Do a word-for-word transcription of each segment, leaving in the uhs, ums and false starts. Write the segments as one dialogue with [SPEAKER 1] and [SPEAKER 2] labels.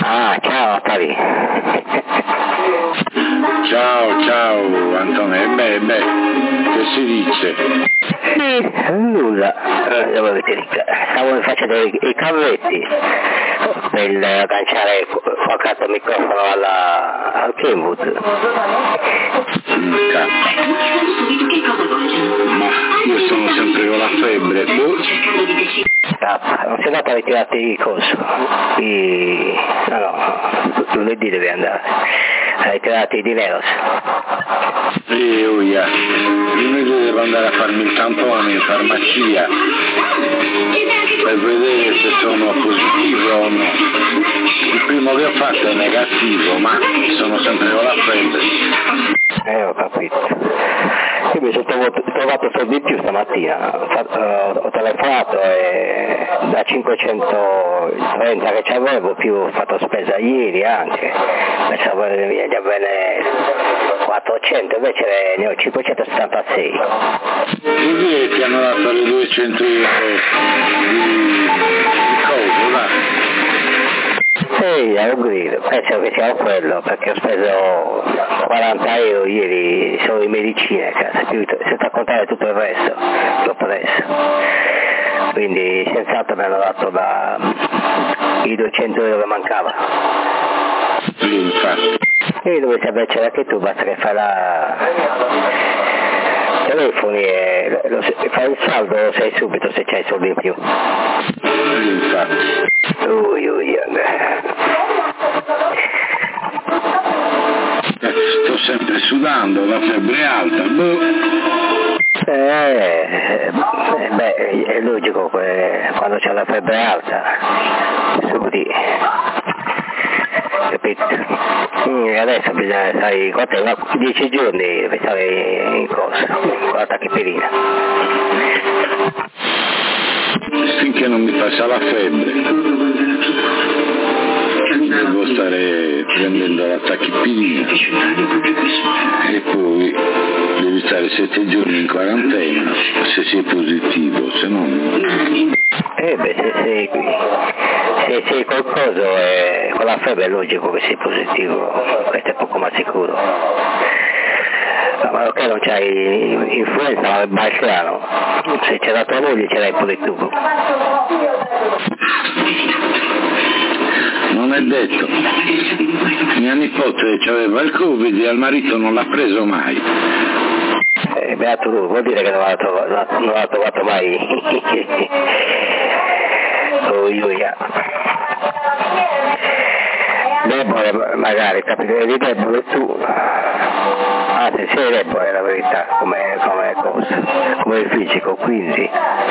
[SPEAKER 1] Ah, ciao Tari.
[SPEAKER 2] Ciao, ciao Antonio, beh, beh, che si dice?
[SPEAKER 1] Eh, nulla, eh, devo vedere, stavo facendo i, i cavetti per agganciare qualche altro microfono alla, al Kenwood.
[SPEAKER 2] Mm, ma io sono sempre con la febbre, boh.
[SPEAKER 1] Ah, non sei andato a ritirarti il corso? I... no, no, lunedì devi andare a ritirarti di Neros.
[SPEAKER 2] E oh yeah. Lunedì devo andare a farmi il tampone in farmacia per vedere se sono positivo o no. Il primo che ho fatto è negativo, ma sono sempre con la febbre.
[SPEAKER 1] Eh, ho capito. Io mi sono trovato, trovato soldi in più stamattina, ho, fatto, ho telefonato e da cinquecentotrenta che c'avevo più ho fatto spesa ieri anche, pensavo di averne quattrocento, invece ne ho cinquecentosettantasei.
[SPEAKER 2] Così ti hanno dato le duecento euro di, di coso, là?
[SPEAKER 1] Sì, è un grido, penso che sia quello, perché ho speso quaranta euro ieri solo in medicine, senza contare tutto il resto che ho preso. Quindi senz'altro mi hanno dato da, i duecento euro che mancava.
[SPEAKER 2] Sì, infatti.
[SPEAKER 1] E dovete avercela anche tu, basta che fai la... telefoni e lo, fai il saldo, lo sai subito se c'hai soldi in più.
[SPEAKER 2] Sì, infatti.
[SPEAKER 1] Ui, ui, ui.
[SPEAKER 2] Sto sempre sudando, la febbre è alta, boh.
[SPEAKER 1] Eh, beh, è logico che quando c'è la febbre alta, sudi, capito? E adesso bisogna stare, quanto, dieci giorni per stare in corsa, con la tachipirina.
[SPEAKER 2] Finché non mi passa la febbre. Devo stare prendendo la tachipirina e poi devi stare sette giorni in quarantena se sei positivo, se no no.
[SPEAKER 1] Eh beh, se sei, se sei qualcosa eh, con la febbre è logico che sei positivo, questo è poco ma sicuro. Ma ok, non c'hai influenza, ma è balciano, se c'è la tua moglie ce l'hai pure tu.
[SPEAKER 2] Non è detto. Mia nipote aveva il Covid e al marito non l'ha preso mai.
[SPEAKER 1] Eh, beato tu, vuol dire che non l'ha trovato, non l'ha trovato mai. Oh, Giulia. Debole magari, capito? Eri debole tu. Anzi, sei debole la verità, come, come cosa, come il fisico, quindi.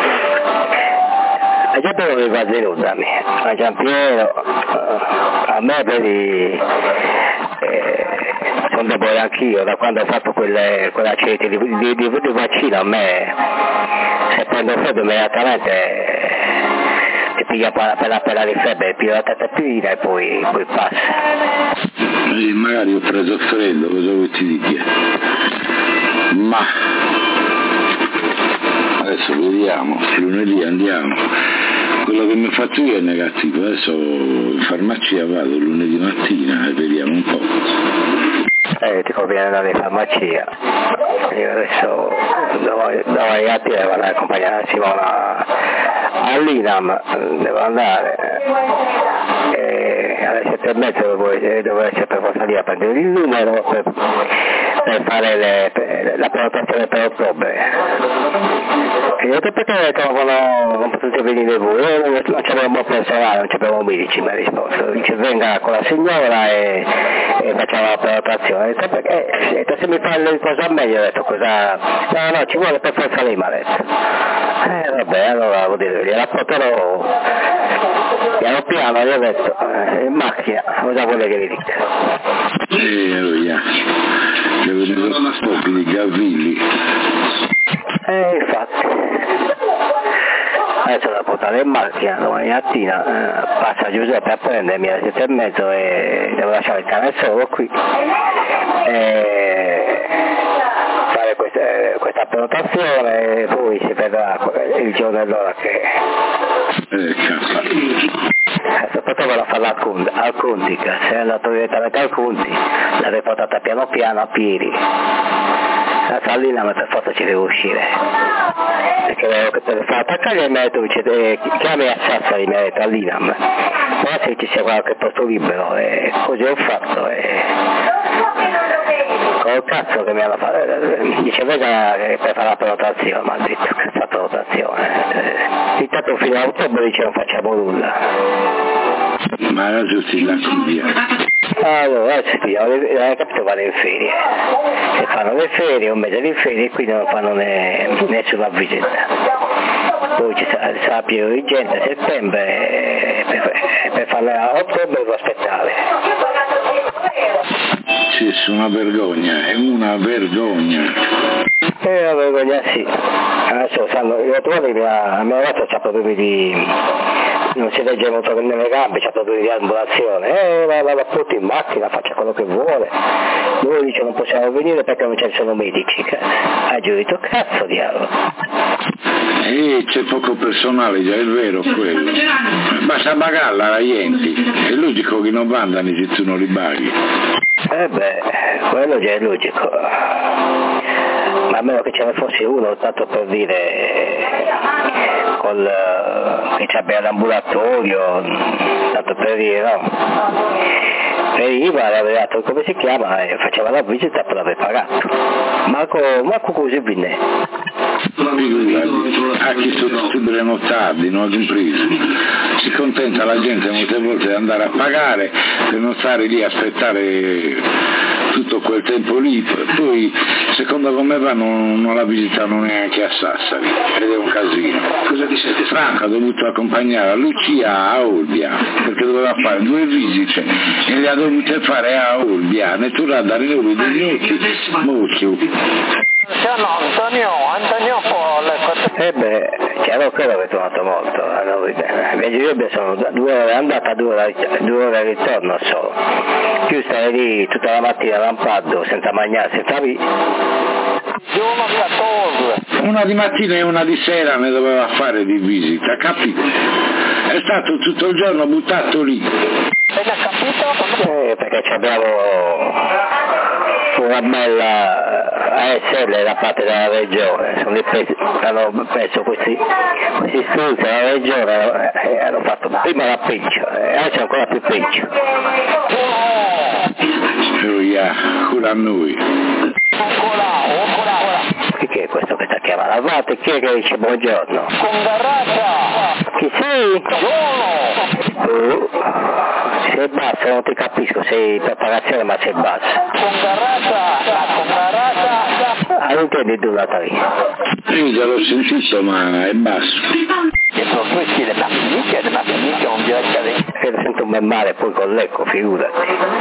[SPEAKER 1] A Giampiero mi va denudami, a Giampiero, a me vedi, eh, sono debole anch'io, da quando ho fatto quelle, quella cete di, di, di, di vaccino, a me, se prendo freddo immediatamente, eh, ti piglia per la pella di febbre, piglio la tetapirina e poi, poi passa.
[SPEAKER 2] E magari ho preso freddo, cosa vuoi ti dire? Ma adesso vediamo, lunedì andiamo. Quello che mi faccio io è negativo, adesso in farmacia vado lunedì mattina e vediamo un po'.
[SPEAKER 1] Eh, ti conviene andare in farmacia. Io adesso devo ai gatti devo andare a accompagnare Simona all'Inam, devo andare. E alle sette e mezza devo, devo essere per forza lì a prendere il numero per, per fare le, per, la prenotazione per ottobre. E io ho detto perché non, non potete venire voi, non, non c'avevamo personale, non c'avevamo medici, mi ha risposto. Dice venga con la signora e, e facciamo la prenotazione. Ho detto perché? Ho detto se mi fa le cose meglio, ho detto cosa? No, no, ci vuole per forza lei, mi ha detto. Eh vabbè, allora vuol dire, gliela porterò piano piano, gli ho detto, eh, in macchina, cosa vuole che vi dica?
[SPEAKER 2] Eh, oh yeah. Devo dire una stoppi di gavilli.
[SPEAKER 1] Eh, infatti. Adesso la portare in macchina, domani mattina eh, passa Giuseppe a prendermi alle sette e mezzo e devo lasciare il cane solo qui e fare questa, questa prenotazione e poi si vedrà il giorno e l'ora che...
[SPEAKER 2] Eh, cazzo.
[SPEAKER 1] Se potevano farla al Conti, al Conti, che se è andato direttamente al Conti, l'avrei portata piano piano a piedi. La Sallina per forza ci deve uscire. Perché vedo che per far attaccare il metro dice chiami a Sassari, mi ha detto all'Inam. Però se ci sia qualche posto libero, e così ho fatto. E... col cazzo che mi hanno fatto, dice venga per fare la prenotazione, mi ha detto che fa prenotazione. Intanto fino a ottobre dice non facciamo nulla.
[SPEAKER 2] Ma era giusto là via.
[SPEAKER 1] Allora, sì, hai capito, vado in ferie. Se fanno le ferie, un mese di ferie, quindi non fanno ne, nessuna visita. Poi ci sarà, sarà pieno di gente a settembre, per, per farle a ottobre devo aspettare.
[SPEAKER 2] Sì, è una vergogna, è una vergogna.
[SPEAKER 1] È una vergogna, sì. Adesso sanno, io trovo che mia, mia ragazza c'ha problemi di... non si legge molto nelle gambe, c'ha problemi di ambulazione, eh, la, la, la porti in macchina, faccia quello che vuole. Lui dice non possiamo venire perché non ci sono medici. Ha giurito, cazzo diavolo.
[SPEAKER 2] E c'è poco personale, già è vero quello. Basta pagarla la gente, è logico che non vandano se tu non li paghi.
[SPEAKER 1] Eh beh, quello già è logico. Ma a meno che ce ne fosse uno, tanto per dire, col, che ci abbia l'ambulatorio, tanto per dire, no? Veniva, aveva dato come si chiama, e faceva la visita per aver pagato. Marco, Marco così venne.
[SPEAKER 2] A chi sottoscrivere tardi, non impreso. Si contenta la gente molte volte di andare a pagare per non stare lì a aspettare tutto quel tempo lì, poi secondo come va non, non la visitano neanche a Sassari ed è un casino. Cosa ti senti? Franco ha dovuto accompagnare a Lucia a Olbia perché doveva fare due visite e le ha dovute fare a Olbia, ne tu da dare lui dei minuti molto.
[SPEAKER 3] Antonio, Antonio può
[SPEAKER 1] Eh beh, chiaro che l'ho tornato molto, allora, invece io sono due ore andata, due ore, due ore ritorno solo, più stare lì tutta la mattina lampado, senza mangiare, senza vi.
[SPEAKER 2] Una di mattina e una di sera ne doveva fare di visita, capito? È stato tutto il giorno buttato lì.
[SPEAKER 1] Eh, perché abbiamo una bella A S L da parte della regione, sono presi, hanno preso questi, questi struzzi dalla regione e hanno fatto prima la peggio e adesso ancora più peggio.
[SPEAKER 2] Oh yeah, culo a noi.
[SPEAKER 1] Chi è questo che sta chiamando? Guardate, chi è che dice buongiorno?
[SPEAKER 3] Congarrata!
[SPEAKER 1] Chi sei?
[SPEAKER 3] Giorno!
[SPEAKER 1] Uh, sei basso, non ti capisco, sei preparazione ma sei basso.
[SPEAKER 3] Congarrata! Congarrata!
[SPEAKER 1] Ah, non intendi tu la lì?
[SPEAKER 2] Io già l'ho sentito ma è basso.
[SPEAKER 3] E sono questi le mappiniche, le mappiniche non bisogna cadere.
[SPEAKER 1] E lo sento ben male poi con l'eco, figurati.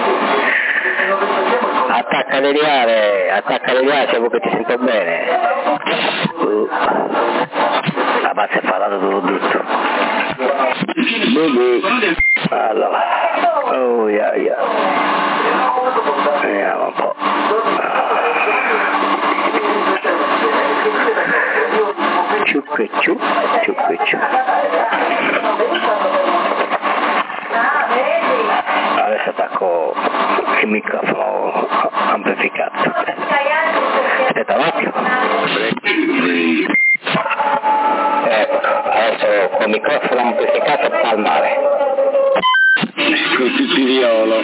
[SPEAKER 1] Attacca le liare, attacca le liare se vuoi che ti sento bene. Uh. La base è parlato tutto. Allora, oh yeah, yeah. Vediamo un po'. Ciucco e ciù, ciucco e ciù. Adesso attacco il microfono amplificato. Aspetta un attimo. Ecco, adesso con il microfono amplificato palmare.
[SPEAKER 2] Col pipiriolo.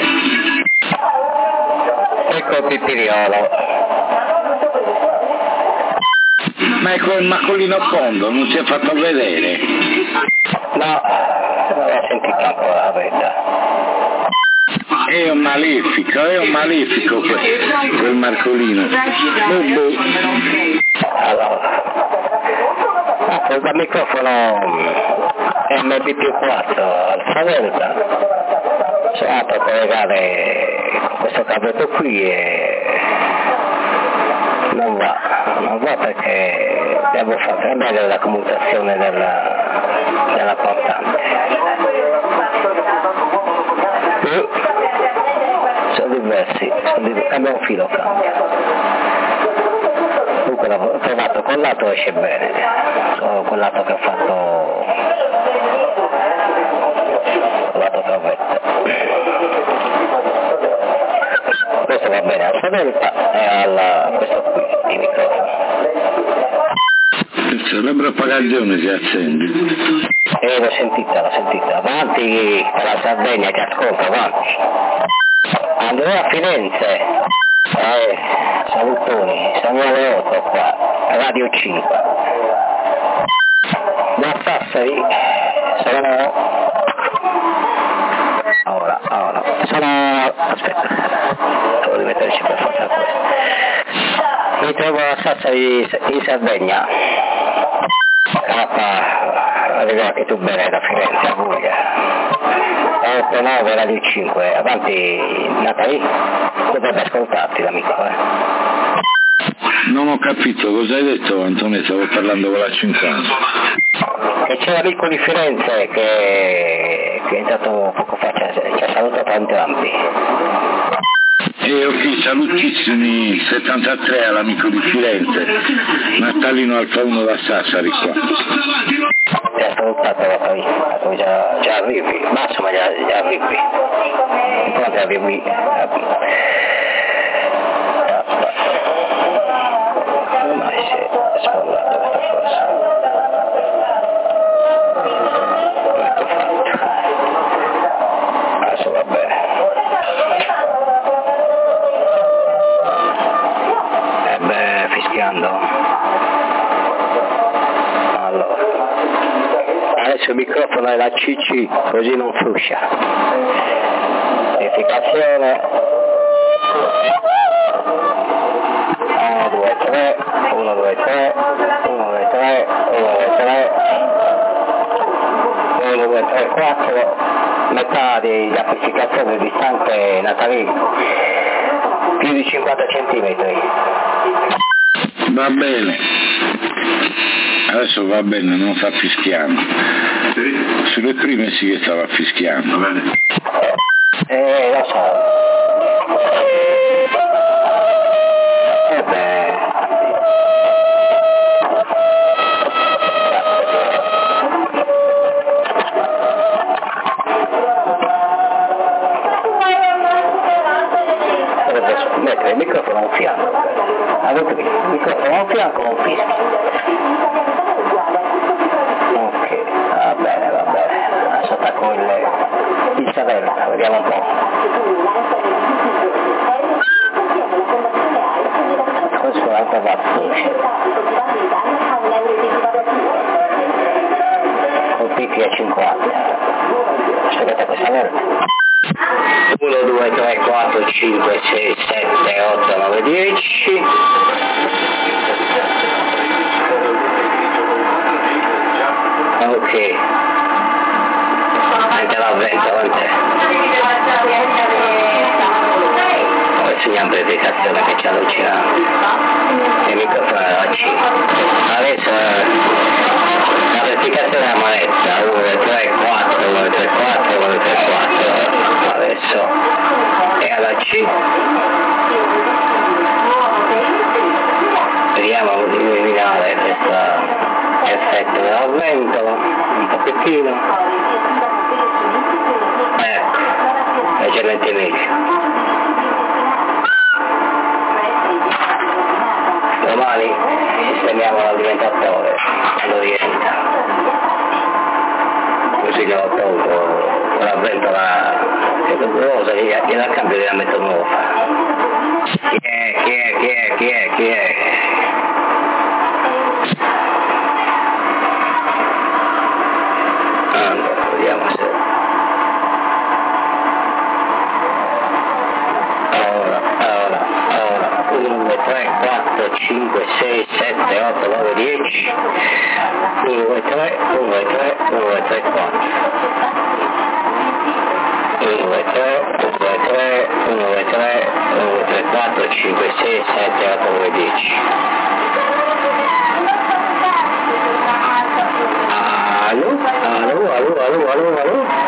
[SPEAKER 1] Ecco il pipiriolo.
[SPEAKER 2] Ma è quel macolino fondo, non si è fatto vedere.
[SPEAKER 1] No, non ho sentito ancora la verità.
[SPEAKER 2] È un malefico, è un malefico quel, quel Marcolino. Bubu.
[SPEAKER 1] Allora, ah, questo microfono M P più quattro Alfa Delta sarà per collegare con questo cavetto qui e non va, non va perché devo far prendere la commutazione della, della portante. Uh, sono diversi, sono diversi, cambia un filo, cambia. Dunque l'ho provato col lato, esce bene, solo quel lato che ho fatto lato travetto. Questo va bene alla Savelta e alla questo qui, il microfono.
[SPEAKER 2] La propagazione si accende.
[SPEAKER 1] Eh, l'ho sentita, l'ho sentita. Avanti per la Sardegna che ascolta, avanti. Andrea a Firenze. Eh, salutoni, Samuele otto qua, Radio cinque. Da Sassari sono... Ora, ora, sono... aspetta, devo rimetterci per forza questo. Mi trovo a Sassari in Sardegna. K, arrivati tu bene da Firenze a Puglia. otto nove Radio cinque, avanti Natali, dovrebbe ascoltarti l'amico, eh.
[SPEAKER 2] Non ho capito, cosa hai detto Antonio? Stavo parlando con la cinquanta.
[SPEAKER 1] E c'è l'amico di Firenze che, che è entrato poco fa, ci ha, ci ha salutato entrambi.
[SPEAKER 2] E ok, salutissimi, settantatré all'amico di Firenze, Natalino Alfa uno da Sassari qua.
[SPEAKER 1] Ti ha salutato Natali, già, già arrivi, ma insomma già, già arrivi. Poi già arrivi. Ormai si è sfollato questa cosa. Ecco fatto. Adesso va bene. E beh, fischiando. Allora. Adesso il microfono è la C C, così non fruscia. Verificazione. uno, due, tre, uno, due, tre, uno, due, tre, uno, due, tre, uno, due, tre, quattro, metà di amplificazione distante Natali, più di cinquanta centimetri.
[SPEAKER 2] Va bene, adesso va bene, non sta fischiando. Sulle prime sì che stava fischiando. Va bene.
[SPEAKER 1] Eh, lo so. Eh beh. Dovrebbe mettere il microfono a un fianco. Avete visto? Il microfono a un fianco non fischia. Ok, va bene, va bene. Adesso attacco il, il Savelta, vediamo un po'. Questo è anche battuto. Con P P a cinquanta. Aspettate questa volta. uno, due, tre, quattro, cinque, sei, sette, otto, nove, dieci. Ok. Anche la vento, quant'è? Segna amplificazione che ci allucina il microfono della C. Adesso l'amplificazione è a manetta uno, tre, quattro, uno, tre, quattro, uno, tre, quattro. Adesso è alla C. Vediamo di eliminare questo effetto della ventola un pochettino. Ecco, leggermente meglio. Domani sistemiamo l'alimentatore quando rientra, così che ho tolto la ventola che è dolorosa, gliela cambio e la metto nuova. Chi è, chi è, chi è, chi è, chi è? Allora, vediamo se... Ora, ora, ora, uno, due, tre, quattro, cinque, sei, sette, otto, nove, dieci, uno, due, tre, uno, due, tre, uno, due, tre, quattro, uno, due, tre, uno, due, tre, uno, due, tre, uno, due, tre, quattro, cinque, sei, sette, otto, nove, dieci. Allo, allo, allo, allo, allo, allo.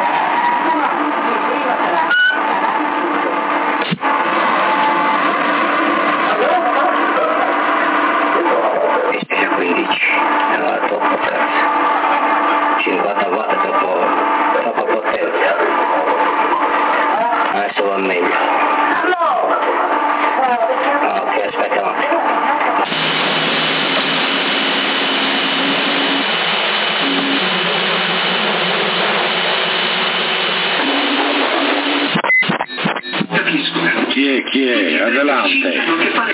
[SPEAKER 1] quindici, no, troppo potenza. cinquanta watt troppo, troppo potenza.
[SPEAKER 2] E chi è? Adelante.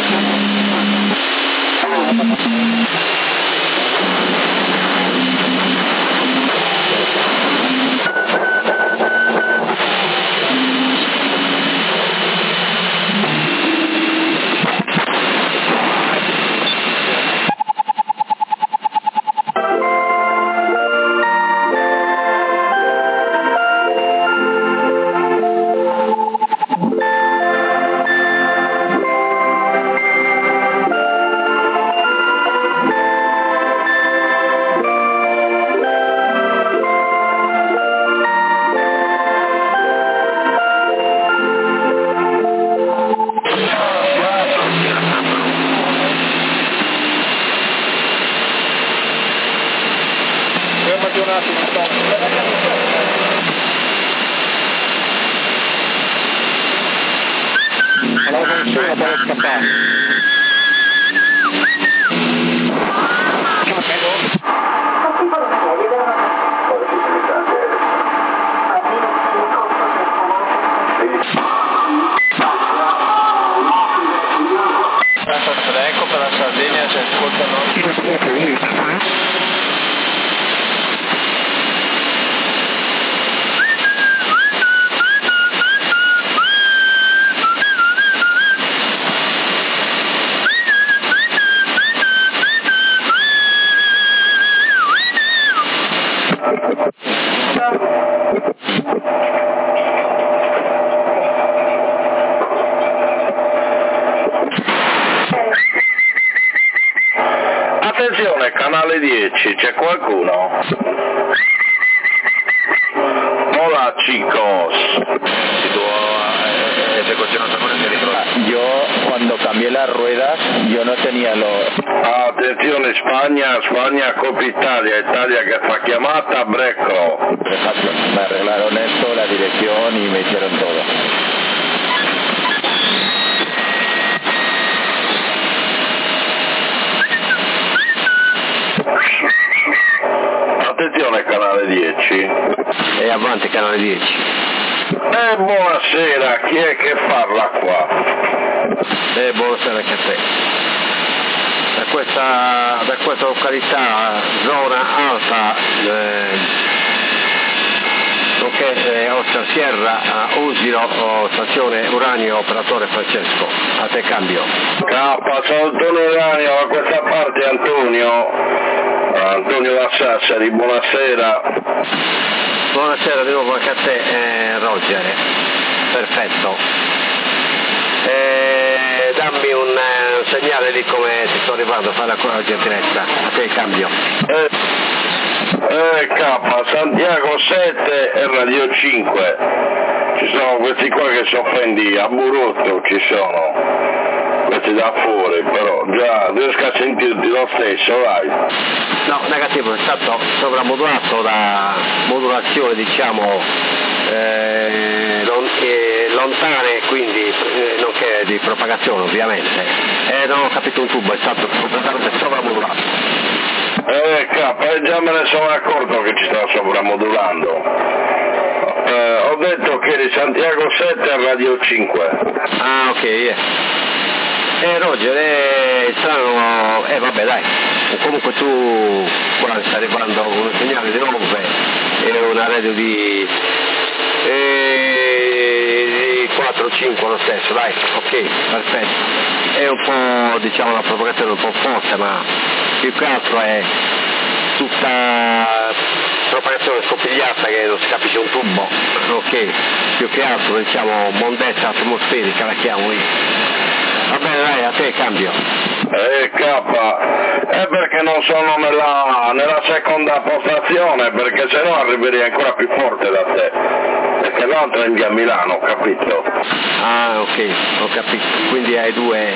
[SPEAKER 4] Ecco per la Sardegna ci ascoltano.
[SPEAKER 2] Attenzione, canale dieci, c'è qualcuno? Hola chicos.
[SPEAKER 4] Yo cuando cambié las ruedas, yo no tenía los...
[SPEAKER 2] Attenzione Spagna, Spagna Coppa Italia, Italia che fa chiamata, Brecco.
[SPEAKER 4] Me arreglaron esto, la dirección y me hicieron todo.
[SPEAKER 2] Attenzione canale dieci.
[SPEAKER 1] E avanti canale dieci.
[SPEAKER 2] Eh, buonasera, chi è che parla qua?
[SPEAKER 1] E buonasera anche a te. Da questa, da questa località, zona alta, eh, nonché eh, Oscar Sierra, uh, Usino, stazione Uranio, operatore Francesco. A te cambio.
[SPEAKER 2] K, sono Antonio Uranio, da questa parte Antonio. Antonio da Sassari, buonasera.
[SPEAKER 1] Buonasera di nuovo anche a te, eh, Roger. Perfetto. Eh, dammi un, eh, un segnale lì come ti sto arrivando, fai la, la gentilezza. A te il cambio.
[SPEAKER 2] Eh, eh, K, Santiago sette e Radio cinque. Ci sono questi qua che si offendi a burotto, ci sono. Questi da fuori, però già riesco a sentirti lo stesso, vai.
[SPEAKER 1] No, negativo, è stato sovramodulato da modulazione, diciamo, eh, non, eh, lontane, quindi eh, nonché di propagazione ovviamente. E non ho capito un tubo, è stato completamente sovramodulato.
[SPEAKER 2] Eh, K, già me ne sono accorto che ci sta sovramodulando. Eh, ho detto che eri Santiago sette a Radio cinque.
[SPEAKER 1] Ah, ok, yeah. Eh Roger, è strano, eh vabbè dai, comunque tu qua stai arrivando con un segnale di nove e una radio di, eh, di quattro cinque lo stesso, dai, ok, perfetto. È un po', diciamo, la propagazione un po' forte, ma più che altro è tutta propagazione scopigliata che non si capisce un tubo, ok, più che altro diciamo mondezza atmosferica la chiamo io. Va bene dai, a te cambio.
[SPEAKER 2] Eh K, è perché non sono nella, nella seconda postazione, perché se no arriverei ancora più forte da te, perché l'altra è in via Milano, capito?
[SPEAKER 1] Ah ok, ho capito, quindi hai due,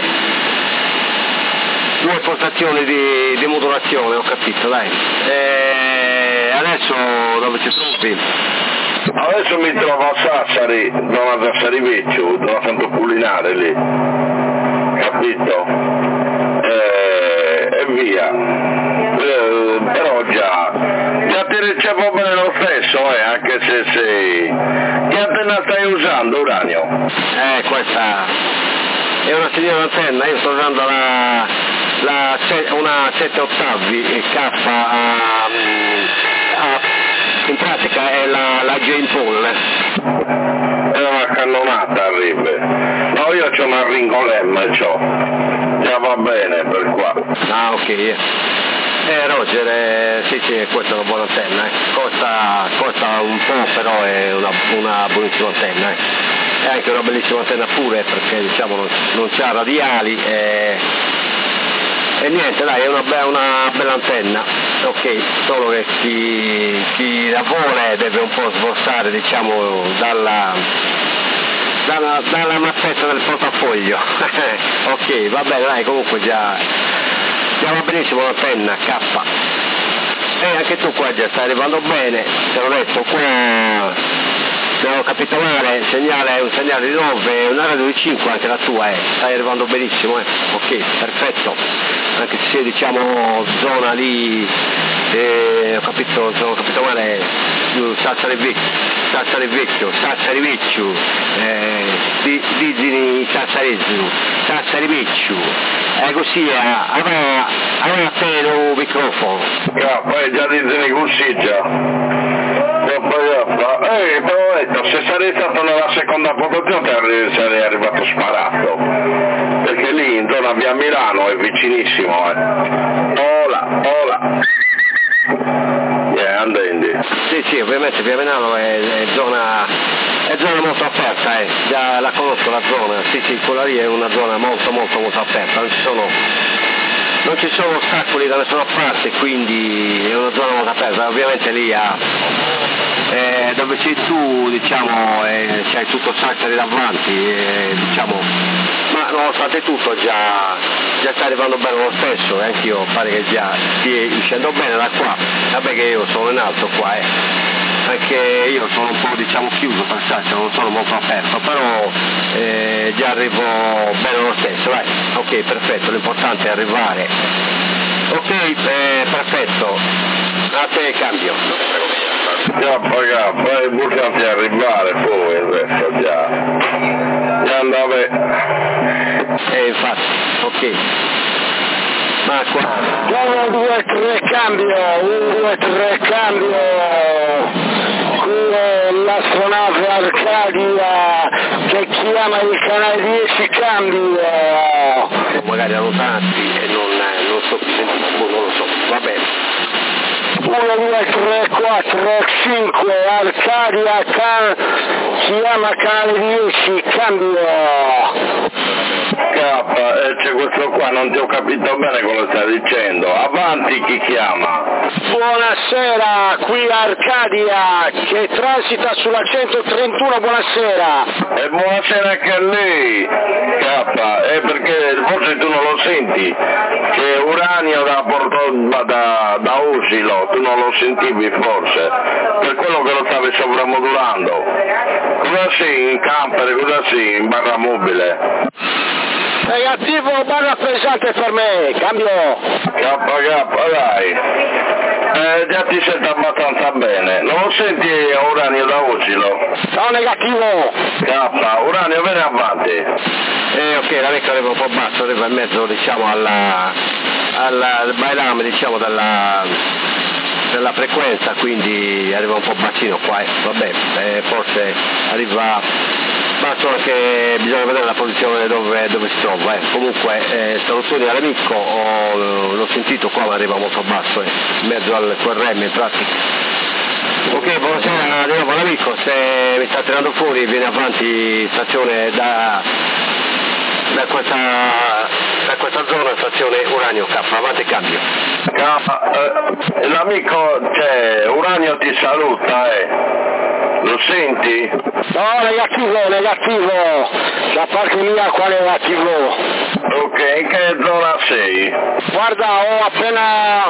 [SPEAKER 1] due postazioni di, di modulazione, ho capito, dai. E adesso dove ti trovi?
[SPEAKER 2] Adesso mi trovo a Sassari, zona Sassari Vecchio, zona Santo Cullinare lì, capito? E, e via. Eh, però già, già ti ricevo bene lo stesso, eh, anche se sei... Che antenna stai usando, Uranio?
[SPEAKER 1] Eh, questa è una signora antenna, io sto usando la, la una sette ottavi K, a, a, in pratica è la, la Jane Paul.
[SPEAKER 2] È una cannonata arriva. No, io c'ho una Ringolem, c'ho. Già va bene per qua.
[SPEAKER 1] Ah, ok. Eh, Roger, eh, sì, sì, questa è una buona antenna, eh. costa, costa un po', però è una, una buonissima antenna, eh. È anche una bellissima antenna pure, perché diciamo non, non c'ha radiali, e, e niente, dai, è una, be una bella antenna, ok, solo che chi, chi la vuole deve un po' sborsare, diciamo, dalla... Dalla, dalla mazzetta del portafoglio. Ok, va bene, dai, comunque già, già va benissimo l'antenna K. E anche tu qua già stai arrivando bene, te l'ho detto, qua se ho capito male, il segnale è un segnale di nove, una radio di cinque anche la tua, eh. Stai arrivando benissimo, eh. Ok, perfetto, anche se sei, diciamo, zona lì, eh, ho capito, se ho capito male, Sassari Vecchio, Sassari Vecchio, Sassari Vecchio, eh, Dizini Sassarizzu, Sassari Vecchio, eh, così avrà, avrà te un microfono.
[SPEAKER 2] Yeah, poi già Dizini così già. Eh, però ho detto, se sarei stato nella seconda posizione sarei arrivato sparato, perché lì in zona via Milano è vicinissimo, eh. Ola, ola. Yeah, andendi.
[SPEAKER 1] Sì, sì, ovviamente via Milano è, è zona è zona molto aperta, eh. Già la conosco la zona, sì sì, quella lì è una zona molto molto molto aperta, non ci sono non ci sono ostacoli da nessuna parte, quindi è una zona molto aperta, ovviamente lì a, eh, dove sei tu, diciamo, eh, c'hai tutto Sassari davanti, eh, diciamo, ma nonostante tutto già, già sta arrivando bene lo stesso, e anch'io pare che già stia uscendo bene da qua, vabbè che io sono in alto qua, eh. Perché io sono un po', diciamo, chiuso per Sassari, non sono molto aperto, però eh, già arrivo bene lo stesso, vai, ok, perfetto, l'importante è arrivare. Ok, eh, perfetto, a te cambio.
[SPEAKER 2] Già pagato, poi è importante arrivare poi il resto già. Già andava.
[SPEAKER 1] Eh, infatti, ok. Ma qua.
[SPEAKER 5] uno, due, tre, cambio, uno, due, tre, cambio. Qui è l'astronave Arcadia che chiama il canale dieci, cambio.
[SPEAKER 1] Magari erano tanti e non, non so più sentito, non lo so, va bene.
[SPEAKER 5] uno, due, tre, quattro, cinque, Arcadia can... chiama canale dieci, cambio.
[SPEAKER 2] K, eh, c'è questo qua, non ti ho capito bene cosa stai dicendo. Avanti, chi chiama?
[SPEAKER 5] Buonasera, qui Arcadia che transita sulla centotrentuno, buonasera.
[SPEAKER 2] E buonasera anche a lei, K, eh, perché forse tu non lo senti, che Uranio da, Porto, da, da Usilo, tu non lo sentivi forse, per quello che lo stavi sovramodulando. Cosa sei in camper, cosa sei in barra mobile?
[SPEAKER 5] Negativo, barra pesante per me, cambio.
[SPEAKER 2] K, K, dai. Eh, già ti sento abbastanza bene. Non lo senti Uranio da Usilo?
[SPEAKER 5] No, negativo.
[SPEAKER 2] K, Uranio, vieni avanti.
[SPEAKER 1] Eh, ok, la vecchia arriva un po' basso, arriva in mezzo, diciamo, alla, alla, al bailame, diciamo, della, della frequenza, quindi arriva un po' bassino qua, eh. Vabbè, eh, forse arriva... Ma solo che bisogna vedere la posizione dove, dove si trova, eh. Comunque eh, salutoni all'amico, l'ho sentito qua ma arriva molto basso, eh, in mezzo al Q R M in pratica. Ok, buonasera di nuovo all'amico, se mi sta tirando fuori viene avanti stazione da, da, questa, da questa zona, stazione Uranio K, avanti cambio.
[SPEAKER 2] K, eh, l'amico, cioè, Uranio ti saluta, eh. Lo senti?
[SPEAKER 5] No, negativo, negativo. Da parte mia qua negativo.
[SPEAKER 2] Ok, in che zona sei?
[SPEAKER 5] Guarda, ho appena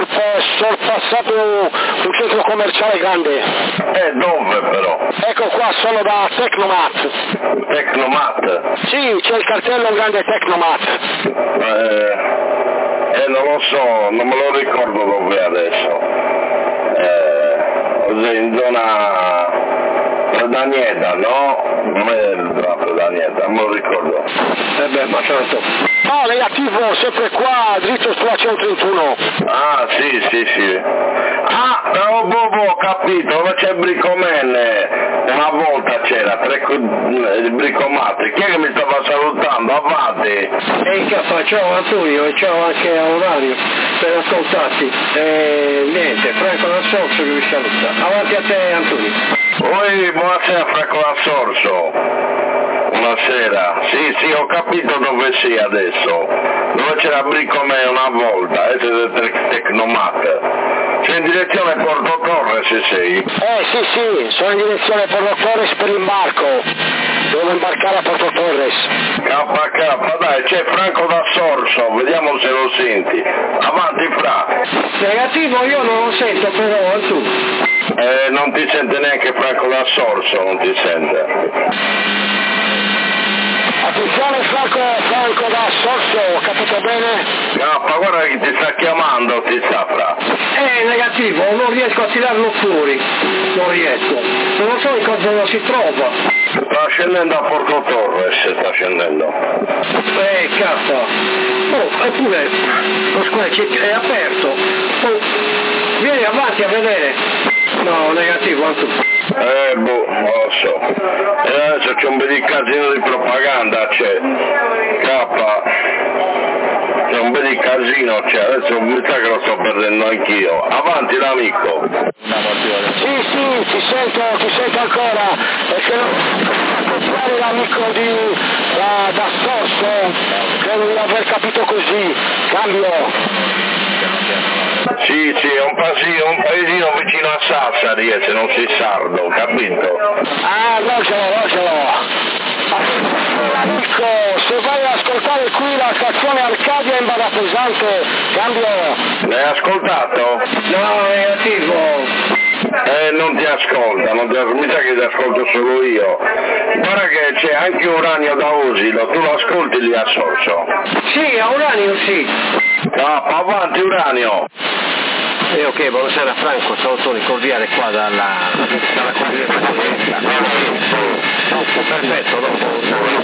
[SPEAKER 5] sorpassato un centro commerciale grande.
[SPEAKER 2] Eh, dove però?
[SPEAKER 5] Ecco qua, sono da Tecnomat.
[SPEAKER 2] Tecnomat?
[SPEAKER 5] Sì, c'è il cartello grande Tecnomat.
[SPEAKER 2] Eh, eh, non lo so, non me lo ricordo dove adesso. eh, in zona Danieta, no? Non è Danieta, non lo ricordo.
[SPEAKER 5] Eh beh, ma tanto. Ah, negativo, sempre qua, dritto sulla centotrentuno.
[SPEAKER 2] Ah, sì, sì, sì. Ah, però boh, ho capito, dove c'è il bricomene? Una volta c'era, tre bricomate. Chi è che mi stava salutando? Avanti.
[SPEAKER 5] Ehi, cazzo, ciao Antonio e ciao anche a Orario per ascoltarti. E niente, Franco L'Assorso che vi saluta. Avanti a te, Antonio.
[SPEAKER 2] Oi, buonasera Franco L'Assorso. Buonasera, sì sì ho capito dove sei adesso, dove c'era Bricomè una volta, eh, siete Tecnomat, c'è in direzione Porto Torres se sei?
[SPEAKER 5] Eh sì sì, sono in direzione Porto Torres per l'imbarco, devo imbarcare a Porto Torres.
[SPEAKER 2] K K, dai c'è Franco D'Assorso, vediamo se lo senti, avanti Fra.
[SPEAKER 5] Negativo io non lo sento però, tu.
[SPEAKER 2] Eh, non ti sente neanche Franco D'Assorso, non ti sente.
[SPEAKER 5] Attenzione Franco, Franco D'Assorso, capito bene?
[SPEAKER 2] No, ma guarda che ti sta chiamando, ti saprà.
[SPEAKER 5] È negativo, non riesco a tirarlo fuori, non riesco, non lo so in cosa si trova.
[SPEAKER 2] Sta scendendo a Porto Torres, sta scendendo.
[SPEAKER 5] Eh, cazzo, oh, eppure, lo squarcio è aperto, oh, vieni avanti a vedere. No, negativo, anche.
[SPEAKER 2] Eh, boh, non lo so. E adesso c'è un bel casino di propaganda, c'è. K. C'è un bel casino, c'è. Adesso mi sa che lo sto perdendo anch'io. Avanti l'amico.
[SPEAKER 5] Sì, sì, ti sento, ti sento ancora. Perché non fare l'amico di da, da Sorso, credo di aver capito così. Cambio.
[SPEAKER 2] Sì, sì, è un paesino, un paesino vicino a Sassari, se non sei sardo, capito?
[SPEAKER 5] Ah, rosolo, rosolo. Amico, se vai ad ascoltare qui la stazione Arcadia in Bada Pesante, cambio.
[SPEAKER 2] L'hai ascoltato?
[SPEAKER 5] No, negativo.
[SPEAKER 2] Eh, non ti ascolta, non ti, mi sa che ti ascolto solo io. Guarda che c'è anche Uranio da Osilo, tu lo ascolti lì a Sorso?
[SPEAKER 5] Sì, a Uranio sì.
[SPEAKER 2] No, avanti Uranio.
[SPEAKER 5] Eh, ok, buonasera Franco, ciao Tony, cordiale qua dalla, dalla corriera comunista. Perfetto, dopo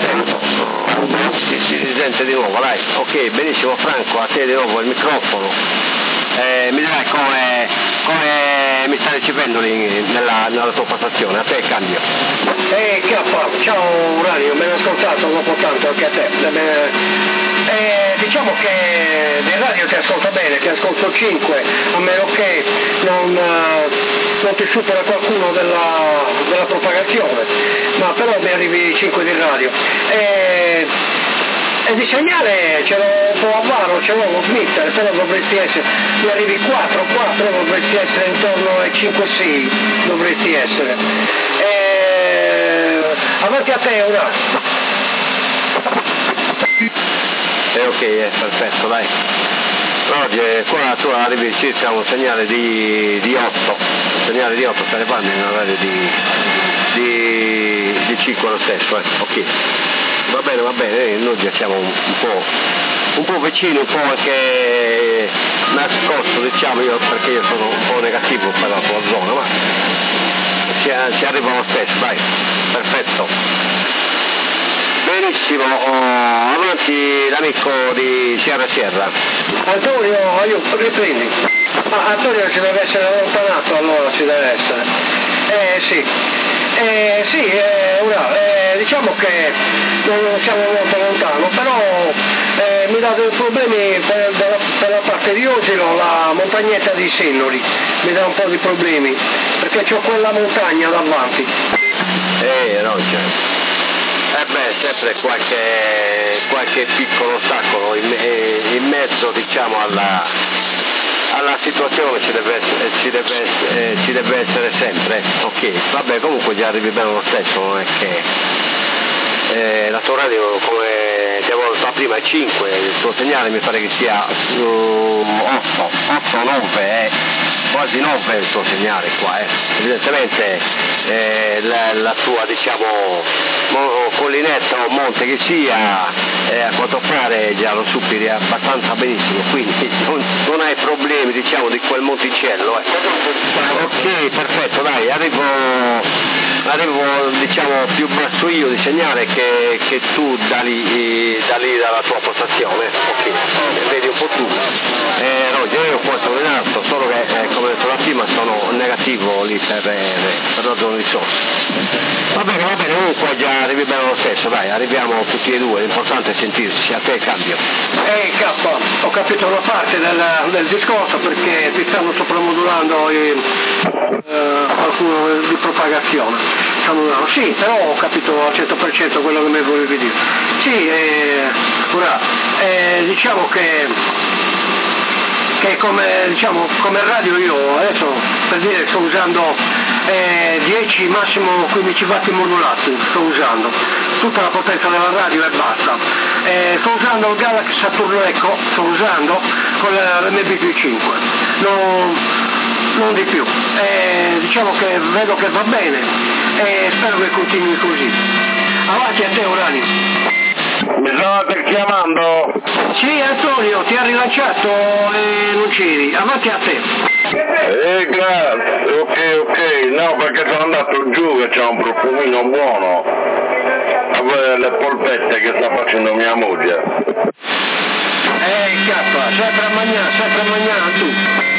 [SPEAKER 5] si, si sente di nuovo, dai. Ok, benissimo Franco, a te di nuovo il microfono. Eh, mi dirai come, come mi stai ricevendo lì nella, nella tua passazione, a te il cambio. Ehi, K, ciao Uranio, me l'hai ascoltato dopo tanto anche a te. Eh, diciamo che nel radio ti ascolta bene, ti ascolto cinque, a meno che non, non ti supera qualcuno della, della propagazione, ma però mi arrivi cinque di radio. Eh, E di segnale ce l'ho un po' a varo, ce l'ho lo smitter, però dovresti essere, mi arrivi quattro, quattro, dovresti essere intorno ai cinque sei, dovresti essere. E... avanti a te ora. Eh, ok, è perfetto, dai. Oggi qua tu arrivi circa un segnale di, di otto, un segnale di otto, stai parlando in orario di, di, di cinque lo stesso, eh, ok. Va bene, va bene, noi già siamo un, un po' un po' vicini, un po' anche nascosto, diciamo, io perché io sono un po' negativo per la tua zona, ma si, si arriva lo stesso, dai, perfetto. Benissimo, oh, avanti l'amico di Sierra Sierra. Antonio, aiuto, riprendi. Ah, Antonio si deve essere allontanato, allora si deve essere. Eh sì. Eh, sì, eh, ora, eh, diciamo che non siamo molto lontano, però eh, mi dà dei problemi per, per, per la parte di Osilo, la montagnetta di Sennori, mi dà un po' di problemi, perché ho quella montagna davanti. Eh, no, certo. Eh beh, sempre qualche, qualche piccolo ostacolo in, in mezzo, diciamo, alla... alla situazione ci deve essere, ci deve essere, eh, ci deve essere sempre, ok, vabbè comunque già arrivi bene lo stesso, non è che eh, la tua radio come ti avevo detto prima è cinque, il tuo segnale mi pare che sia otto, otto, nove, eh, quasi nove il tuo segnale qua, eh. Evidentemente eh, la, la tua diciamo
[SPEAKER 1] mo, collinetta o monte che sia, eh, a quanto pare già lo superi abbastanza benissimo, quindi non, non hai problemi diciamo di quel monticello. Eh. Ok, perfetto, dai, arrivo, arrivo diciamo più basso io di segnare che, che tu da lì, da lì dalla tua postazione, ok, vedi un po' tu. Eh, Roger, io qua sono in alto, solo che eh, come ho detto la prima sono negativo lì per, per l'ordine di sotto. Va bene, va bene, comunque già arrivi bene lo stesso, dai, arriviamo tutti e due, l'importante è sentirsi, a te cambio.
[SPEAKER 5] Ehi K, ho capito una parte del, del discorso perché ti stanno soprammodulando i, eh, qualcuno di propagazione. Sì, però ho capito al cento per cento quello che mi volevi dire. Sì, eh, ora, eh, diciamo che, che come, diciamo, come radio io adesso per dire sto usando eh, dieci massimo quindici watt modulati, sto usando tutta la potenza della radio e basta. Eh, sto usando il Galaxy Saturn Echo, sto usando con l'M B P cinque, non, non di più. Eh, diciamo che vedo che va bene e spero che continui così. Avanti a te Urani.
[SPEAKER 2] Mi state chiamando?
[SPEAKER 5] Sì Antonio, ti ha rilanciato e non c'eri, avanti a te.
[SPEAKER 2] Eh grazie, ok ok, no perché sono andato giù che c'è un profumino buono, a vedere le polpette che sta facendo mia moglie.
[SPEAKER 5] Ehi K, sempre a mangiare, sempre a mangiare tu.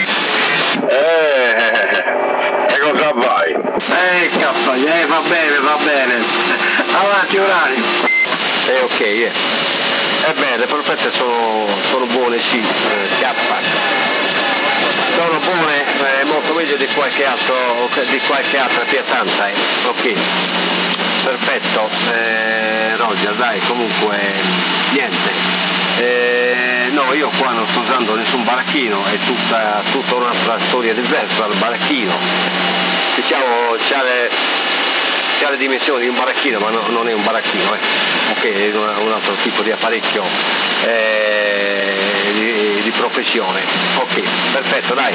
[SPEAKER 2] Eh, e cosa vai?
[SPEAKER 5] Ehi K, eh, va bene, va bene. Avanti Urani.
[SPEAKER 1] Eh ok, eh. Eh beh, le polpette sono, sono buone sì, eh, sono buone, eh, molto meglio di qualche altro, di qualche altra pietanza, eh. Ok, perfetto, eh, Roger, dai, comunque, niente, eh, no, io qua non sto usando nessun baracchino, è tutta, tutta un'altra storia diversa dal baracchino, diciamo, c'ha le, c'ha le dimensioni di un baracchino, ma no, non è un baracchino, eh. Ok, è un, un altro tipo di apparecchio eh, di, di professione. Ok, perfetto, dai.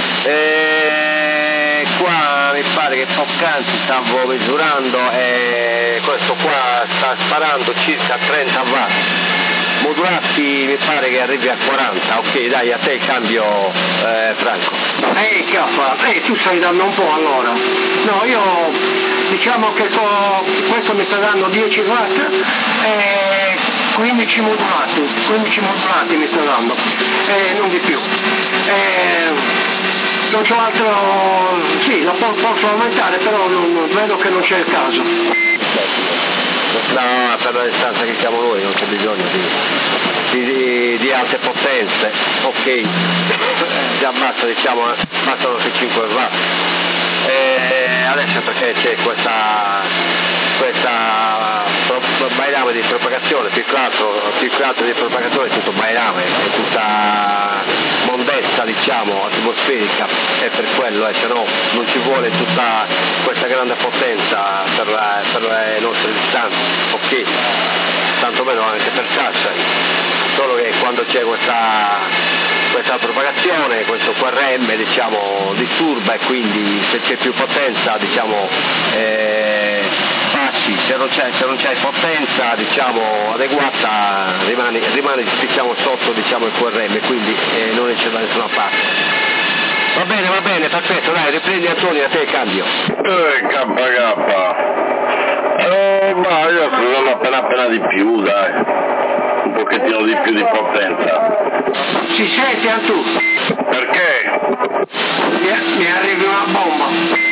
[SPEAKER 1] Eh, qua mi pare che poc'anzi stavo misurando e questo qua sta sparando circa trenta watt. Modulati mi pare che arrivi a quaranta, ok dai a te il cambio eh, Franco.
[SPEAKER 5] Ehi K, eh, tu stai dando un po' allora. No, io diciamo che so, questo mi sta dando dieci watt e quindici modulati, quindici modulati mi sta dando, e non di più. E non c'ho altro, sì, lo posso aumentare, però non, vedo che non c'è il caso.
[SPEAKER 1] No, per la distanza che siamo noi non c'è bisogno di, di, di alte potenze, ok, già basta diciamo, bastano che cinque watt. E adesso perché c'è questa, questa bailame di propagazione, più che altro, più che altro di propagazione è tutto bailame, è tutta mondezza diciamo atmosferica, e per quello eh, se no non ci vuole tutta questa grande potenza per, la, per le nostre distanze, ok, tanto meno anche per caccia, solo che quando c'è questa questa propagazione, questo Q R M diciamo disturba, e quindi se c'è più potenza diciamo eh, passi, se non c'è, se non c'è potenza diciamo adeguata rimane, rimane diciamo sotto diciamo il Q R M, quindi eh, non esce da nessuna parte. Va bene, va bene, perfetto, dai, riprendi Antonio, a te cambio.
[SPEAKER 2] Eh K K, eh, ma io sto usando appena appena di più, dai, un pochettino di più di potenza.
[SPEAKER 5] Si sente a tu?
[SPEAKER 2] Perché?
[SPEAKER 5] Mi, mi arrivi una bomba.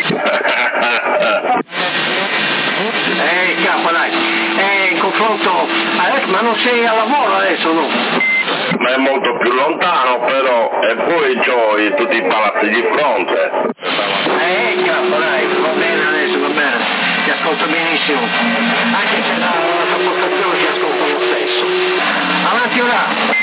[SPEAKER 5] Ehi K, dai, eh, in confronto adesso, ma non sei a lavoro adesso, no?
[SPEAKER 2] Ma è molto più lontano però, e poi c'ho i, tutti i palazzi di fronte.
[SPEAKER 5] Ehi K, dai, va bene adesso, va bene, ti ascolto benissimo, anche se la tua postazione ti ascolto lo stesso. Avanti ora.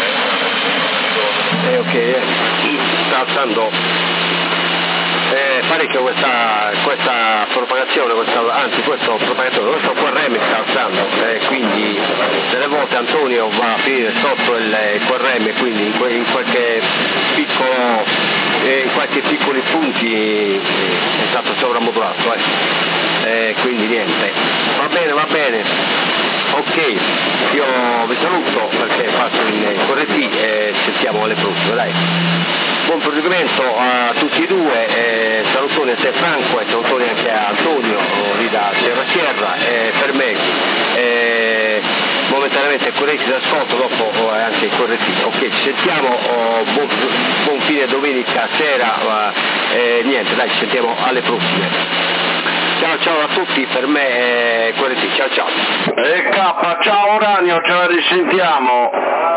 [SPEAKER 1] Eh, ok, eh. Sta alzando eh, parecchio questa, questa propagazione, questa, anzi questo propagatore, questo Q R M sta alzando, eh, quindi delle volte Antonio va a finire sotto il Q R M, quindi in, que, in qualche piccolo, eh, in qualche piccoli punti eh, è stato sovramodulato. Eh.
[SPEAKER 6] eh, quindi niente, va bene, va bene, ok, io vi saluto perché faccio il correttivo e ci sentiamo alle prossime, dai. Buon proseguimento a tutti e due, eh, salutoni a te Franco e salutoni anche a Antonio lì da Sierra Sierra, eh, per me eh, momentaneamente corretti d'ascolto, dopo oh, anche il correttivo. Ok, ci sentiamo, oh, buon, buon fine domenica sera, eh, niente, dai, ci sentiamo alle prossime. Ciao ciao a tutti, per me è correttivo, ciao ciao.
[SPEAKER 2] E K, ciao Uranio, ce la risentiamo.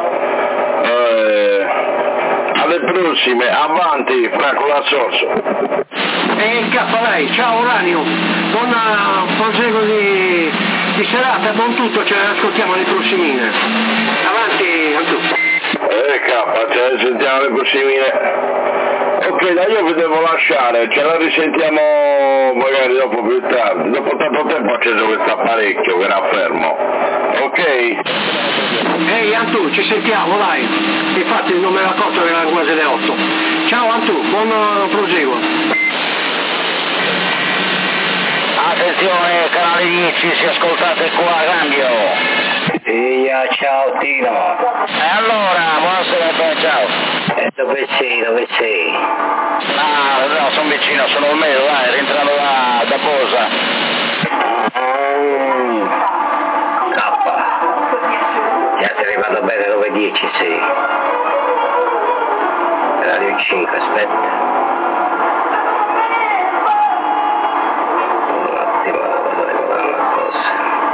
[SPEAKER 2] Eh, alle prossime, avanti Franco Lazzorso.
[SPEAKER 5] E K, dai, ciao Uranio, buon proseguo di, di serata, buon tutto, ce ne ascoltiamo alle prossimine. Avanti a tutti.
[SPEAKER 2] E K, ce la risentiamo alle prossimine. Ok, dai, io vi devo lasciare, ce la risentiamo magari dopo più tardi, dopo tanto tempo ho acceso questo apparecchio che era fermo, ok?
[SPEAKER 5] Ehi Antù, ci sentiamo, dai, infatti non me ne accorto che erano quasi le otto. Ciao Antù, buon proseguo.
[SPEAKER 3] Attenzione, canale dieci, si ascoltate qua, cambio.
[SPEAKER 1] Eia, ciao Tino.
[SPEAKER 3] E allora, buonasera a te, ciao.
[SPEAKER 1] E dove sei, dove sei?
[SPEAKER 3] Ah, no, sono vicino, sono ormai, dai, rientrando da, da Bosa.
[SPEAKER 1] Mm. K. Già sei arrivato bene dove dieci sei. Radio cinque, aspetta. Un attimo, devo guardare una cosa.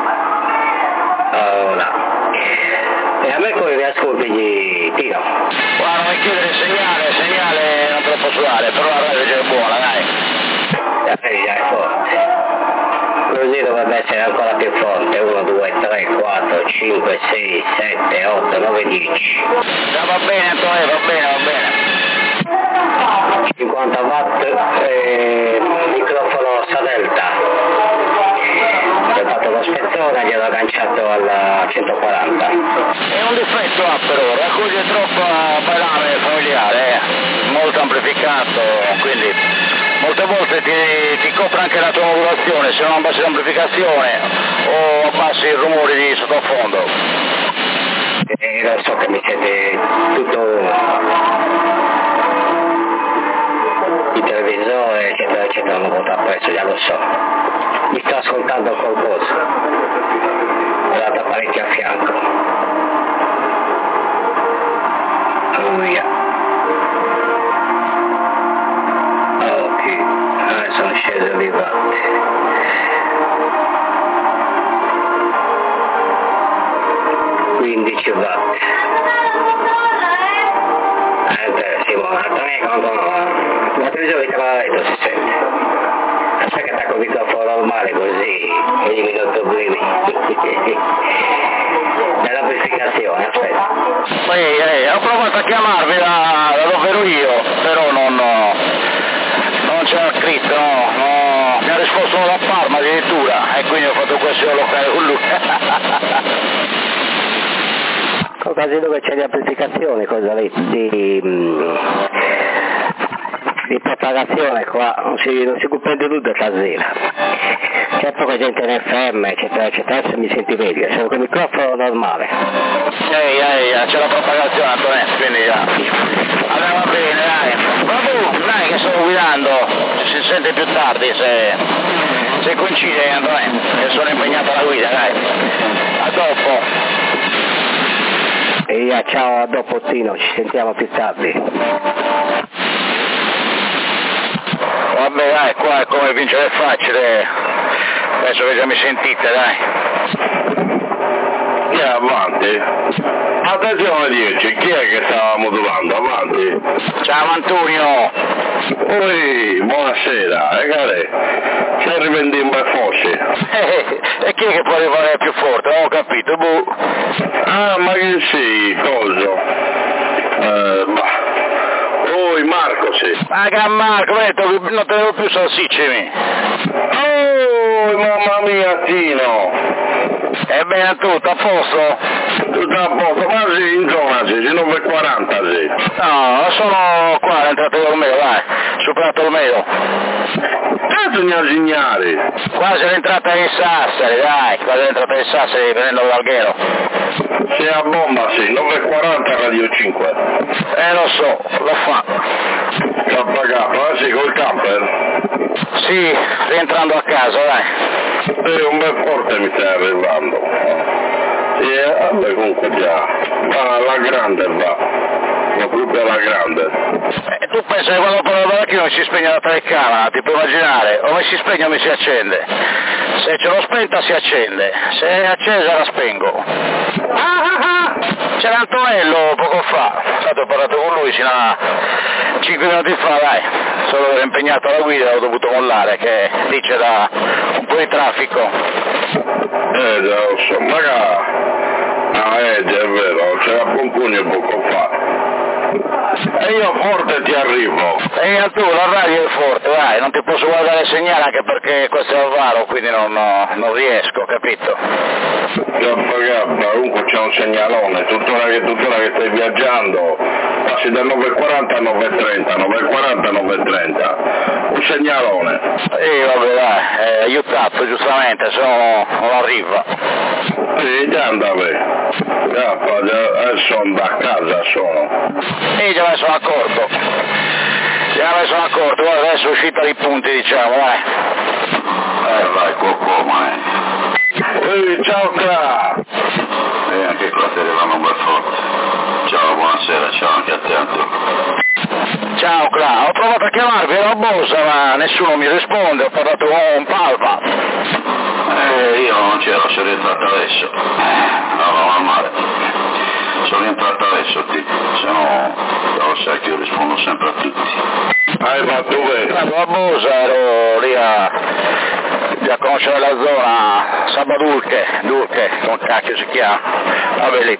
[SPEAKER 1] Oh, no. E a me come mi ascolti, Tino?
[SPEAKER 3] Guarda, non mi chiedere il segnale, il segnale non te lo posso dare, però la radio è buona, dai.
[SPEAKER 1] La radio è forte. Così dovrebbe essere ancora più forte. uno, due, tre, quattro, cinque, sei, sette, otto, nove, dieci.
[SPEAKER 3] Ja, va bene Antonio, va bene, va bene.
[SPEAKER 1] cinquanta watt, eh, microfono Sadelta. Ho fatto lo spezzone, gliel'ho agganciato alla centoquaranta.
[SPEAKER 3] È un difetto ha però, raccoglie troppa ballare familiare, eh? Molto amplificato, quindi molte volte ti, ti copre anche la tua modulazione, se non abbassi l'amplificazione o abbassi i rumori di sottofondo.
[SPEAKER 1] E lo so che mi siete tutto il televisore, eccetera, eccetera, non voto appresso, già lo so. Mi sto ascoltando qualcosa. Ho dato apparecchio a fianco. Oh yeah. Ok, ah, sono sceso di watt. quindici watt. Eh, Simone, Antonio, quando la televisione te l'ha detto si sente. Aspetta che attacco il microfono normale così ogni minuto problemi. Nell'amplificazione, aspetta.
[SPEAKER 3] Poi eh, ho provato a chiamarvi da, da dove ero io, però non, non c'era scritto, no, no, mi ha risposto da Parma addirittura e quindi ho fatto questo locale con lui.
[SPEAKER 1] Casino che c'è di amplificazione, cosa lì, di, di propagazione qua, non si, non si comprende nulla casino. C'è poca gente in F M, eccetera, eccetera, adesso mi senti meglio, sono con il microfono normale.
[SPEAKER 3] Ehi, ehi, c'è la propagazione Antonio, quindi ja. Allora va bene, dai. Bravo, dai che sto guidando, ci si sente più tardi se, se coincide Antonio, che sono impegnato alla guida, dai. A dopo.
[SPEAKER 1] E yeah, ciao, a dopo Tino, ci sentiamo più tardi.
[SPEAKER 3] Vabbè dai, qua è come vincere facile, penso che già mi sentite, dai.
[SPEAKER 2] E avanti. Attenzione dieci, chi è che stava modulando? Avanti.
[SPEAKER 3] Ciao Antonio.
[SPEAKER 2] Oi, buonasera, e care, se rivendimmo e fossi.
[SPEAKER 3] Eh, e chi è che può arrivare più forte? Non ho capito, boh.
[SPEAKER 2] Ah, ma che sei, coso? Eh, ma... Oi, Marco sì.
[SPEAKER 3] Ma che Marco, ho detto che non te devo più salsiccimi.
[SPEAKER 2] Oh, mamma mia, Tino.
[SPEAKER 3] Ebbene tutto, a posto?
[SPEAKER 2] Tutto a posto, ma sì, in zona sì, se non per quaranta sì.
[SPEAKER 3] No, sono qua all'entrata di Olmedo, dai, superato Olmedo.
[SPEAKER 2] Tanto ne a segnare.
[SPEAKER 3] Quasi all'entrata di Sassari, dai, quasi all'entrata di Sassari, venendo dall'Alghero.
[SPEAKER 2] Sei a bomba, sì, nove e quaranta Radio cinque.
[SPEAKER 3] Eh, lo so, lo fa.
[SPEAKER 2] K K, sì, col camper?
[SPEAKER 3] Sì, rientrando a casa, dai.
[SPEAKER 2] Sì, un bel forte mi stai arrivando. Sì, vabbè, comunque già, va alla grande va, ma proprio alla grande.
[SPEAKER 3] Eh, tu pensi che quando parlo da macchina non si spegne la telecamera, ti puoi immaginare? O mi si spegne o mi si accende. Se ce l'ho spenta si accende, se è accesa la spengo. Ah, ah, ah. C'era Antonello poco fa, stato ho parlato con lui fino a cinque minuti fa, dai, solo ero impegnato alla guida e ho dovuto mollare, che lì c'era un po' di traffico.
[SPEAKER 2] Eh, già lo so, magari... Ah, eh, già è vero, c'era Pompugno poco fa. E io forte ti arrivo.
[SPEAKER 3] E tu, la radio è forte, dai, non ti posso guardare il segnale anche perché questo è al varo, quindi non, no, non riesco, capito?
[SPEAKER 2] Comunque c'è un segnalone, tuttora che, tuttora che stai viaggiando, passi da nove e quaranta a nove e trenta, nove e quaranta a nove e trenta, un segnalone.
[SPEAKER 3] Sì, vabbè, dai, è aiutato giustamente, se no non arriva.
[SPEAKER 2] Sì, già andavi. Già, adesso da casa sono.
[SPEAKER 3] Sì, già me ne sono accorto. Già me ne sono accorto, guarda, adesso è uscita dei punti, diciamo, dai.
[SPEAKER 2] Eh, vai, come, eh. Ehi, ciao, Cla!
[SPEAKER 7] E anche qua te ne vanno bel forte. Ciao, buonasera, ciao anche a te, Antonio.
[SPEAKER 3] Ciao, Cla, ho provato a chiamarvi, ero a Bosa, ma nessuno mi risponde, ho parlato con Palma.
[SPEAKER 7] Eh, io non c'ero, sono rientrato adesso. No, no, al mare. Sono rientrato adesso, tipo, se no, lo sai che io rispondo sempre a tutti.
[SPEAKER 2] Hai fatto bene?
[SPEAKER 3] Ero a Bosa, ero lì a, lì a conoscere la zona, Sabadurche, Durche, come cacchio si chiama, vabbè lì.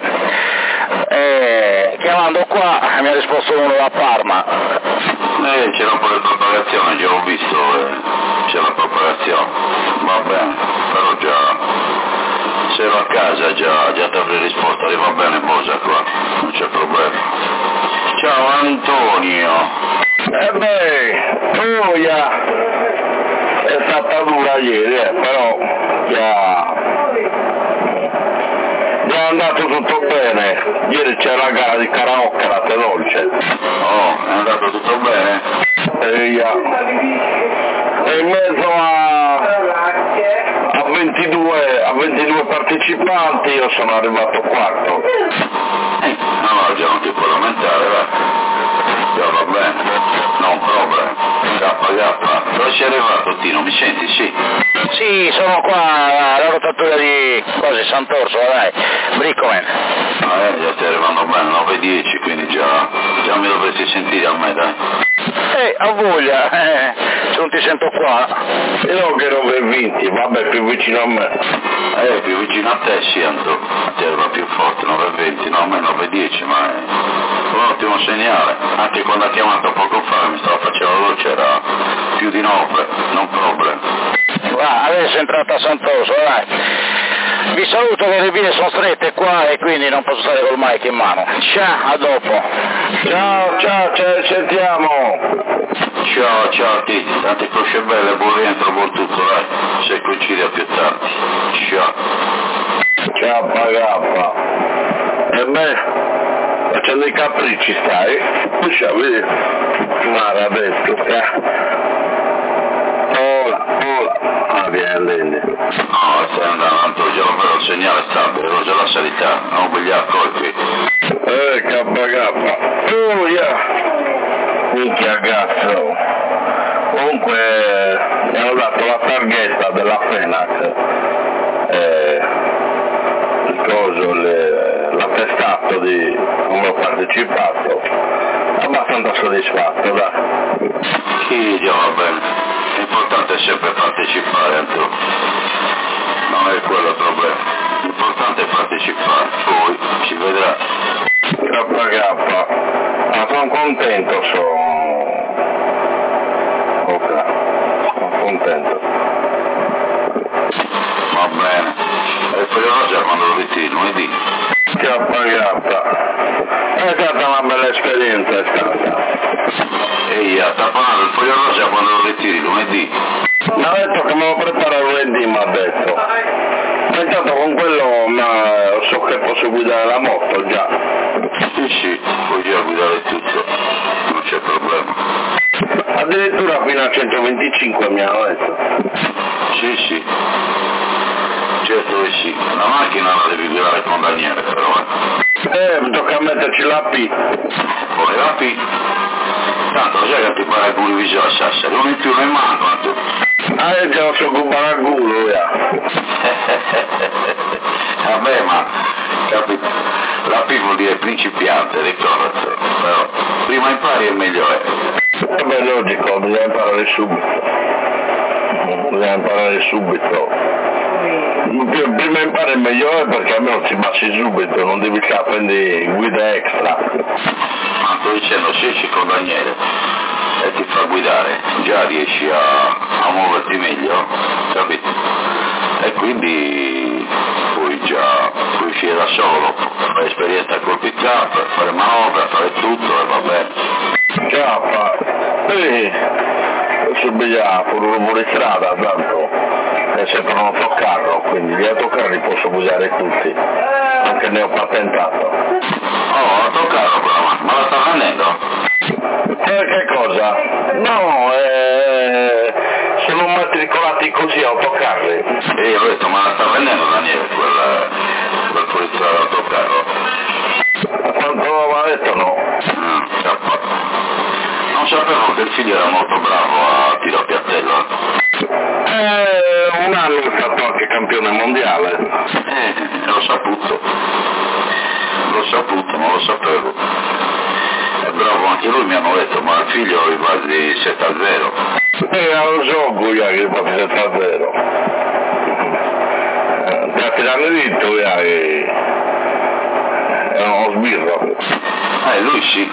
[SPEAKER 3] E chiamando qua mi ha risposto uno da Parma.
[SPEAKER 7] Eh, c'era un po' di propagazione, già ho visto, eh, c'è la propagazione. Va bene, però già, se ero a casa già, già ti avrei risposto, va bene Bosa qua, non c'è problema. Ciao Antonio.
[SPEAKER 2] Eh beh, Troia è stata dura ieri, eh, però già, già è andato tutto bene. Ieri c'è la gara di karaoke, la Te Dolce.
[SPEAKER 7] Oh, è andato tutto bene?
[SPEAKER 2] E yeah. E in mezzo a, a, ventidue, a ventidue partecipanti io sono arrivato quarto.
[SPEAKER 7] Eh, no, già non ti puoi lamentare, va. Già va bene, non problema. K K, dove sei arrivato Tino? Mi senti? Sì?
[SPEAKER 3] Sì, sono qua alla rotatura di cose Sant'Orso, dai, Bricomen.
[SPEAKER 7] Ah, eh, già stai arrivando bene, nove e dieci, quindi già, già mi dovresti sentire a me, dai.
[SPEAKER 3] Eh, a voglia, eh, se non ti sento qua.
[SPEAKER 2] Io che nove e venti, vabbè, più vicino a me.
[SPEAKER 7] Eh, più vicino a te sì, Anto, ti arriva più forte, nove e venti, no, a me nove e dieci, ma è un ottimo segnale. Anche quando ha chiamato poco fa, mi stava facendo la luce, era più di nove, non problema.
[SPEAKER 3] Va, adesso è entrata a Sant'Orso, dai. Vi saluto che le vie sono strette qua e quindi non posso stare col mic in mano. Ciao, a dopo.
[SPEAKER 2] Ciao, ciao, ci sentiamo.
[SPEAKER 7] Ciao, ciao Titi, tante cosce belle, buon rientro, buon tutto, dai. Se coincide più tardi. Ciao.
[SPEAKER 2] Ciao, Pagappa. E beh, facendo i capricci stai? Lascia vedere. Maledetto, eh. Ola, ola. Ah, viene, viene.
[SPEAKER 7] No, stai andando, Anto, già lo vedo il segnale stabile, lo già la sanità, non bigliacco qui.
[SPEAKER 2] Eh, K K. Oh, yeah. Minchia cazzo. Comunque mi hanno dato la targhetta della Fenax, eh, il coso, le, l'attestato di come ho partecipato, abbastanza soddisfatto, dai.
[SPEAKER 7] Sì, già va bene. L'importante è sempre partecipare, Anto. Non è quello il problema. L'importante è partecipare, poi si vedrà.
[SPEAKER 2] K K. Ah, sono contento, sono... Ok, sono contento.
[SPEAKER 7] Va bene. E poi Roger quando lo vedi lunedì?
[SPEAKER 2] K K.
[SPEAKER 7] È stata una bella esperienza, è stata. Ehi, ha tappato il foglio rosa quando lo ritiri lunedì? Mi ha detto che me lo prepara lunedì, mi ha detto. Ma intanto con quello ma so che posso guidare la moto già. Sì, sì, puoi già guidare tutto, non c'è problema. Addirittura fino a centoventicinque mi hanno detto. Sì, sì. Certo che sì. La macchina la devi guidare con Daniele però, eh. Eh, mi tocca metterci la P. Poi la P. Tanto lo sai che ti pare pure il viso a Sassari, non in più ne mancano tu. Ah, io già non so occupare al culo, ja. Vabbè, ma, capito, la P vuol dire principiante, ricordate, però prima impari e meglio è. Vabbè, logico, bisogna imparare subito. Bisogna imparare subito. Prima impari e meglio è perché almeno ti passi subito, non devi stare a prendere guida extra. Ma sto dicendo, se ci con Daniele e ti fa guidare, già riesci a, a muoverti meglio, capito? E quindi puoi già puoi uscire da solo, fare esperienza col pick up, fare manovra, fare tutto e va bene. Già, fa. Sì, subito pure fuori strada, tanto è sempre un autocarro, quindi gli autocarri posso guidare tutti, anche ne ho patentato. Oh, autocarro però, ma la sta vendendo? Eh, che cosa? No, eh, sono matricolati così autocarri. E io ho detto, ma la sta vendendo Daniele, quel, quel fuoristrada autocarro? Quanto aveva detto no? Mm, non sapevo che il figlio era molto bravo a tiro a piattello. Eh, un anno è stato anche campione mondiale. Eh, l'ho saputo. L'ho saputo, non lo sapevo. È bravo anche lui, mi hanno detto, ma il figlio i quasi sette a zero. Eh, lo so, Guia, che i quasi sette a zero. Ti ha tirato dritto, Guia, che è uno sbirro. Eh, lui sì.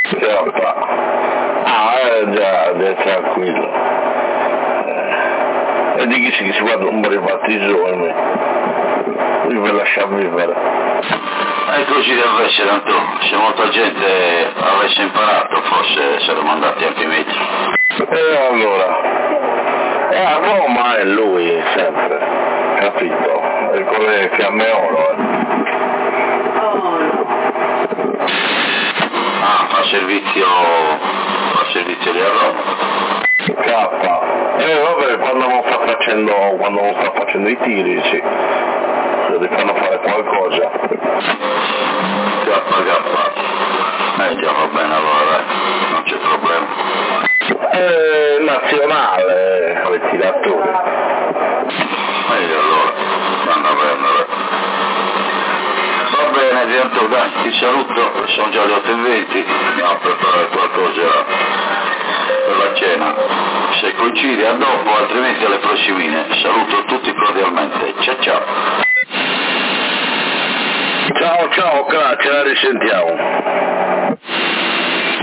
[SPEAKER 7] Ah, eh, già, già tranquillo. E di chi si, che si guarda un bel ripartigione, lui per lasciar vivere. E così deve essere, tanto se molta gente avesse imparato forse saremmo andati anche meglio. E allora, e a Roma è lui sempre, capito? È con le fiamme oro. Eh. Ah, fa servizio, fa servizio lì a Roma. K. Eh vabbè, quando non sta facendo, quando non sta facendo i tiri, sì. Se li fanno fare qualcosa. K, K. Eh già va bene allora, dai, non c'è problema. Eh, nazionale, con i tiratori. Meglio allora, vanno a prendere. Va bene, Dianto, dai, ti saluto, sono già le otto e venti, andiamo a preparare qualcosa per la cena. Se coincide a dopo, altrimenti alle prossimine. Saluto tutti cordialmente. Ciao ciao. Ciao ciao, grazie, la risentiamo.